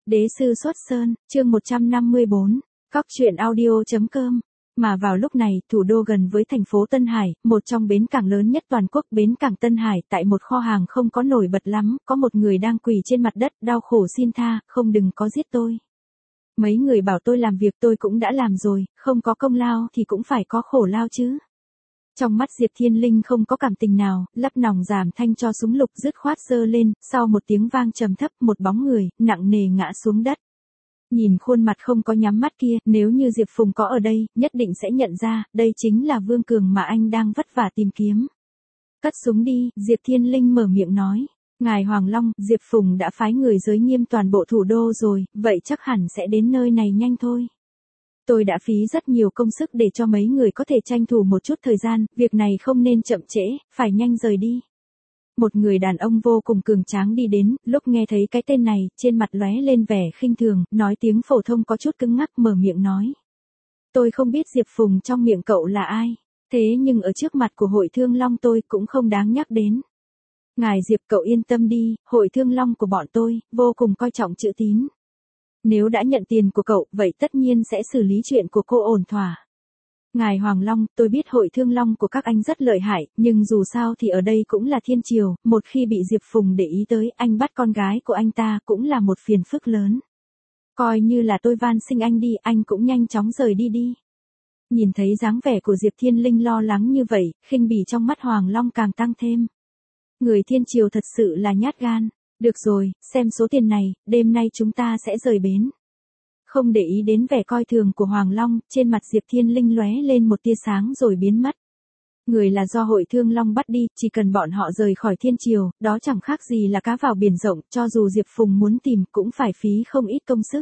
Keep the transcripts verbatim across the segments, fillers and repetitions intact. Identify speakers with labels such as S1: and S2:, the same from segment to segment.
S1: Đế sư xuất sơn, chương một trăm năm mươi bốn, Cóc truyện audio.com. Mà vào lúc này, thủ đô gần với thành phố Tân Hải, một trong bến cảng lớn nhất toàn quốc, bến cảng Tân Hải, tại một kho hàng không có nổi bật lắm, có một người đang quỳ trên mặt đất, đau khổ xin tha, không đừng có giết tôi. Mấy người bảo tôi làm việc tôi cũng đã làm rồi, không có công lao thì cũng phải có khổ lao chứ. Trong mắt Diệp Thiên Linh không có cảm tình nào, lắp nòng giảm thanh cho súng lục dứt khoát giơ lên, sau một tiếng vang trầm thấp, một bóng người, nặng nề ngã xuống đất. Nhìn khuôn mặt không có nhắm mắt kia, nếu như Diệp Phùng có ở đây, nhất định sẽ nhận ra, đây chính là Vương Cường mà anh đang vất vả tìm kiếm. Cất súng đi, Diệp Thiên Linh mở miệng nói. Ngài Hoàng Long, Diệp Phùng đã phái người giới nghiêm toàn bộ thủ đô rồi, vậy chắc hẳn sẽ đến nơi này nhanh thôi. Tôi đã phí rất nhiều công sức để cho mấy người có thể tranh thủ một chút thời gian, việc này không nên chậm trễ, phải nhanh rời đi. Một người đàn ông vô cùng cường tráng đi đến, lúc nghe thấy cái tên này, trên mặt lóe lên vẻ khinh thường, nói tiếng phổ thông có chút cứng ngắc, mở miệng nói. Tôi không biết Diệp Phùng trong miệng cậu là ai, thế nhưng ở trước mặt của Hội Thương Long tôi cũng không đáng nhắc đến. Ngài Diệp cậu yên tâm đi, Hội Thương Long của bọn tôi, vô cùng coi trọng chữ tín. Nếu đã nhận tiền của cậu, vậy tất nhiên sẽ xử lý chuyện của cô ổn thỏa. Ngài Hoàng Long, tôi biết Hội Thương Long của các anh rất lợi hại, nhưng dù sao thì ở đây cũng là thiên triều, một khi bị Diệp Phùng để ý tới, anh bắt con gái của anh ta cũng là một phiền phức lớn. Coi như là tôi van xin anh đi, anh cũng nhanh chóng rời đi đi. Nhìn thấy dáng vẻ của Diệp Thiên Linh lo lắng như vậy, khinh bỉ trong mắt Hoàng Long càng tăng thêm. Người thiên triều thật sự là nhát gan. Được rồi, xem số tiền này, đêm nay chúng ta sẽ rời bến. Không để ý đến vẻ coi thường của Hoàng Long, trên mặt Diệp Thiên Linh lóe lên một tia sáng rồi biến mất. Người là do Hội Thương Long bắt đi, chỉ cần bọn họ rời khỏi thiên triều, đó chẳng khác gì là cá vào biển rộng, cho dù Diệp Phùng muốn tìm cũng phải phí không ít công sức.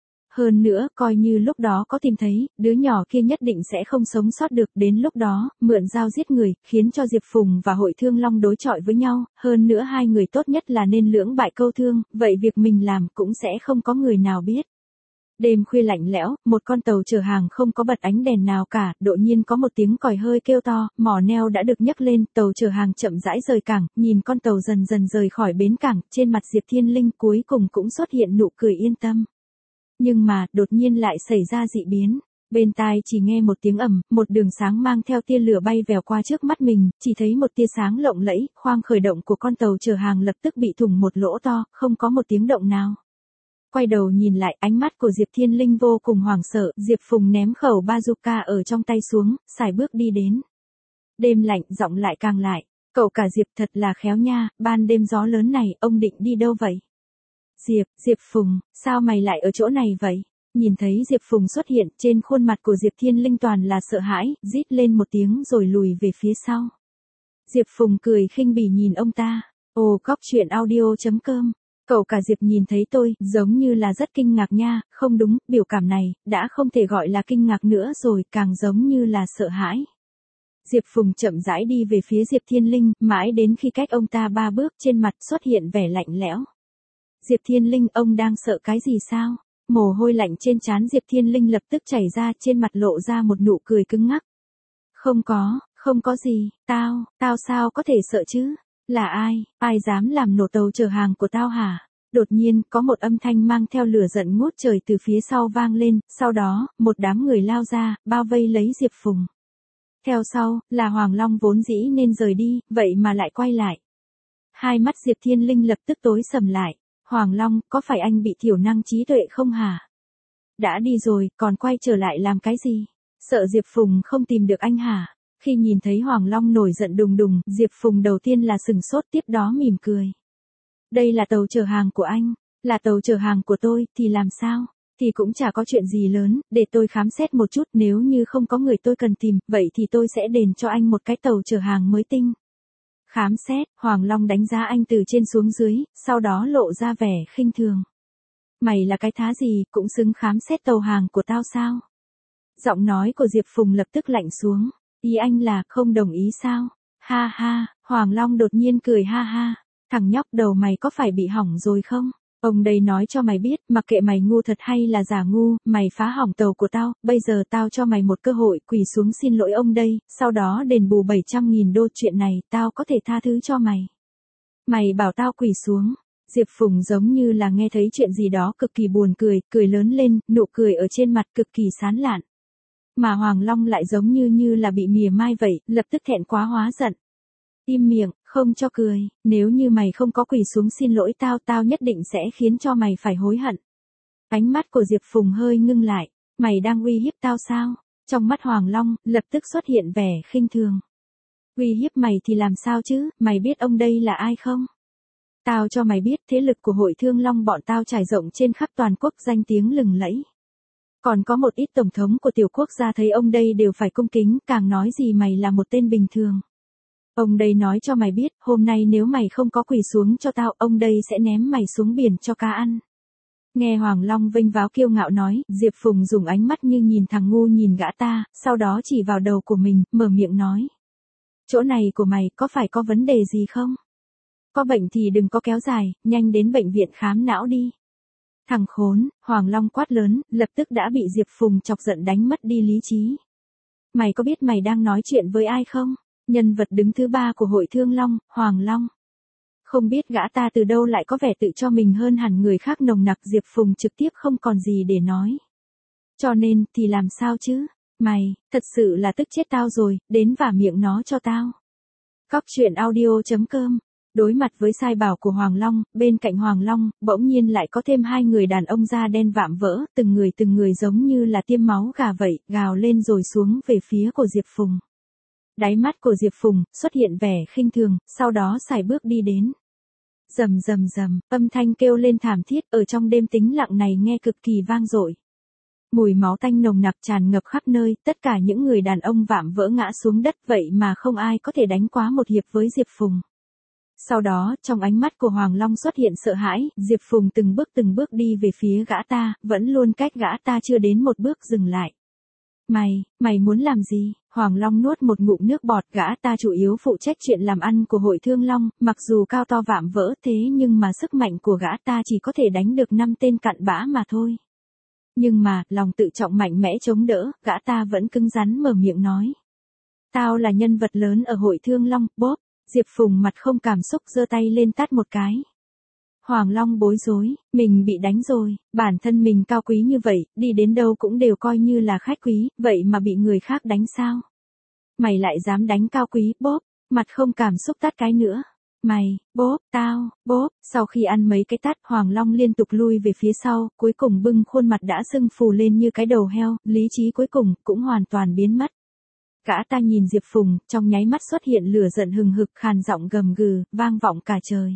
S1: Hơn nữa, coi như lúc đó có tìm thấy, đứa nhỏ kia nhất định sẽ không sống sót được, đến lúc đó, mượn dao giết người, khiến cho Diệp Phùng và Hội Thương Long đối chọi với nhau, hơn nữa hai người tốt nhất là nên lưỡng bại câu thương, vậy việc mình làm cũng sẽ không có người nào biết. Đêm khuya lạnh lẽo, một con tàu chở hàng không có bật ánh đèn nào cả, đột nhiên có một tiếng còi hơi kêu to, mỏ neo đã được nhấc lên, tàu chở hàng chậm rãi rời cảng, nhìn con tàu dần dần rời khỏi bến cảng, trên mặt Diệp Thiên Linh cuối cùng cũng xuất hiện nụ cười yên tâm. Nhưng mà, đột nhiên lại xảy ra dị biến. Bên tai chỉ nghe một tiếng ầm, một đường sáng mang theo tia lửa bay vèo qua trước mắt mình, chỉ thấy một tia sáng lộng lẫy, khoang khởi động của con tàu chở hàng lập tức bị thủng một lỗ to, không có một tiếng động nào. Quay đầu nhìn lại, ánh mắt của Diệp Thiên Linh vô cùng hoảng sợ, Diệp Phùng ném khẩu bazooka ở trong tay xuống, xài bước đi đến. Đêm lạnh, giọng lại càng lại, cậu cả Diệp thật là khéo nha, ban đêm gió lớn này, ông định đi đâu vậy? Diệp, Diệp Phùng, sao mày lại ở chỗ này vậy? Nhìn thấy Diệp Phùng xuất hiện, trên khuôn mặt của Diệp Thiên Linh toàn là sợ hãi, rít lên một tiếng rồi lùi về phía sau. Diệp Phùng cười khinh bỉ nhìn ông ta, ồ Cóc truyện audio.com, cậu cả Diệp nhìn thấy tôi, giống như là rất kinh ngạc nha, không đúng, biểu cảm này, đã không thể gọi là kinh ngạc nữa rồi, càng giống như là sợ hãi. Diệp Phùng chậm rãi đi về phía Diệp Thiên Linh, mãi đến khi cách ông ta ba bước trên mặt xuất hiện vẻ lạnh lẽo. Diệp Thiên Linh, ông đang sợ cái gì sao? Mồ hôi lạnh trên trán Diệp Thiên Linh lập tức chảy ra, trên mặt lộ ra một nụ cười cứng ngắc. Không có, không có gì, tao, tao sao có thể sợ chứ? Là ai, ai dám làm nổ tàu chở hàng của tao hả? Đột nhiên, có một âm thanh mang theo lửa giận ngút trời từ phía sau vang lên, sau đó, một đám người lao ra, bao vây lấy Diệp Phùng. Theo sau, là Hoàng Long vốn dĩ nên rời đi, vậy mà lại quay lại. Hai mắt Diệp Thiên Linh lập tức tối sầm lại. Hoàng Long, có phải anh bị thiểu năng trí tuệ không hả? Đã đi rồi, còn quay trở lại làm cái gì? Sợ Diệp Phùng không tìm được anh hả? Khi nhìn thấy Hoàng Long nổi giận đùng đùng, Diệp Phùng đầu tiên là sừng sốt, tiếp đó mỉm cười. Đây là tàu chở hàng của anh, là tàu chở hàng của tôi, thì làm sao? Thì cũng chả có chuyện gì lớn, để tôi khám xét một chút, nếu như không có người tôi cần tìm, vậy thì tôi sẽ đền cho anh một cái tàu chở hàng mới tinh. Khám xét, Hoàng Long đánh giá anh từ trên xuống dưới, sau đó lộ ra vẻ khinh thường. Mày là cái thá gì, cũng xứng khám xét tàu hàng của tao sao? Giọng nói của Diệp Phùng lập tức lạnh xuống. Ý anh là, không đồng ý sao? Ha ha, Hoàng Long đột nhiên cười ha ha. Thằng nhóc đầu mày có phải bị hỏng rồi không? Ông đây nói cho mày biết, mặc kệ mày ngu thật hay là giả ngu, mày phá hỏng tàu của tao, bây giờ tao cho mày một cơ hội, quỳ xuống xin lỗi ông đây, sau đó đền bù bảy trăm nghìn đô, chuyện này, tao có thể tha thứ cho mày. Mày bảo tao quỳ xuống. Diệp Phùng giống như là nghe thấy chuyện gì đó cực kỳ buồn cười, cười lớn lên, nụ cười ở trên mặt cực kỳ sán lạn. Mà Hoàng Long lại giống như như là bị mỉa mai vậy, lập tức thẹn quá hóa giận. Im miệng, không cho cười, nếu như mày không có quỳ xuống xin lỗi tao, tao nhất định sẽ khiến cho mày phải hối hận. Ánh mắt của Diệp Phùng hơi ngưng lại, mày đang uy hiếp tao sao? Trong mắt Hoàng Long, lập tức xuất hiện vẻ khinh thường. Uy hiếp mày thì làm sao chứ, mày biết ông đây là ai không? Tao cho mày biết thế lực của Hội Thương Long bọn tao trải rộng trên khắp toàn quốc, danh tiếng lừng lẫy. Còn có một ít tổng thống của tiểu quốc gia thấy ông đây đều phải cung kính, càng nói gì mày là một tên bình thường. Ông đây nói cho mày biết, hôm nay nếu mày không có quỳ xuống cho tao, ông đây sẽ ném mày xuống biển cho cá ăn. Nghe Hoàng Long vênh váo kiêu ngạo nói, Diệp Phùng dùng ánh mắt như nhìn thằng ngu nhìn gã ta, sau đó chỉ vào đầu của mình, mở miệng nói. Chỗ này của mày có phải có vấn đề gì không? Có bệnh thì đừng có kéo dài, nhanh đến bệnh viện khám não đi. Thằng khốn, Hoàng Long quát lớn, lập tức đã bị Diệp Phùng chọc giận đánh mất đi lý trí. Mày có biết mày đang nói chuyện với ai không? Nhân vật đứng thứ ba của Hội Thương Long, Hoàng Long. Không biết gã ta từ đâu lại có vẻ tự cho mình hơn hẳn người khác nồng nặc. Diệp Phùng trực tiếp không còn gì để nói. Cho nên, thì làm sao chứ? Mày, thật sự là tức chết tao rồi, đến vả miệng nó cho tao. Cóc truyện audio chấm com. Đối mặt với sai bảo của Hoàng Long, bên cạnh Hoàng Long, bỗng nhiên lại có thêm hai người đàn ông da đen vạm vỡ, từng người từng người giống như là tiêm máu gà vậy, gào lên rồi xuống về phía của Diệp Phùng. Đáy mắt của Diệp Phùng xuất hiện vẻ khinh thường, sau đó sải bước đi đến. Rầm rầm rầm, âm thanh kêu lên thảm thiết ở trong đêm tĩnh lặng này nghe cực kỳ vang dội. Mùi máu tanh nồng nặc tràn ngập khắp nơi, tất cả những người đàn ông vạm vỡ ngã xuống đất, vậy mà không ai có thể đánh quá một hiệp với Diệp Phùng. Sau đó, trong ánh mắt của Hoàng Long xuất hiện sợ hãi, Diệp Phùng từng bước từng bước đi về phía gã ta, vẫn luôn cách gã ta chưa đến một bước dừng lại. Mày, mày muốn làm gì? Hoàng Long nuốt một ngụm nước bọt, gã ta chủ yếu phụ trách chuyện làm ăn của Hội Thương Long, mặc dù cao to vạm vỡ thế nhưng mà sức mạnh của gã ta chỉ có thể đánh được năm tên cặn bã mà thôi. Nhưng mà, lòng tự trọng mạnh mẽ chống đỡ, gã ta vẫn cứng rắn mở miệng nói. Tao là nhân vật lớn ở Hội Thương Long, bóp. Diệp Phùng mặt không cảm xúc giơ tay lên tát một cái. Hoàng Long bối rối, mình bị đánh rồi, bản thân mình cao quý như vậy, đi đến đâu cũng đều coi như là khách quý, vậy mà bị người khác đánh sao? Mày lại dám đánh cao quý, bóp, mặt không cảm xúc tát cái nữa. Mày, bóp, tao, bóp, sau khi ăn mấy cái tát, Hoàng Long liên tục lui về phía sau, cuối cùng bưng khuôn mặt đã sưng phù lên như cái đầu heo, lý trí cuối cùng cũng hoàn toàn biến mất. Gã ta nhìn Diệp Phùng, trong nháy mắt xuất hiện lửa giận hừng hực, khàn giọng gầm gừ, vang vọng cả trời.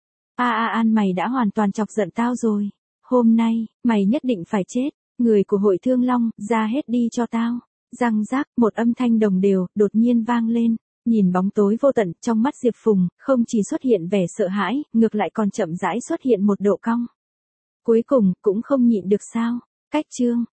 S1: A a an mày đã hoàn toàn chọc giận tao rồi. Hôm nay, mày nhất định phải chết. Người của Hội Thương Long, ra hết đi cho tao. Răng rác, một âm thanh đồng đều, đột nhiên vang lên. Nhìn bóng tối vô tận, trong mắt Diệp Phùng, không chỉ xuất hiện vẻ sợ hãi, ngược lại còn chậm rãi xuất hiện một độ cong. Cuối cùng, cũng không nhịn được sao. Cách chương.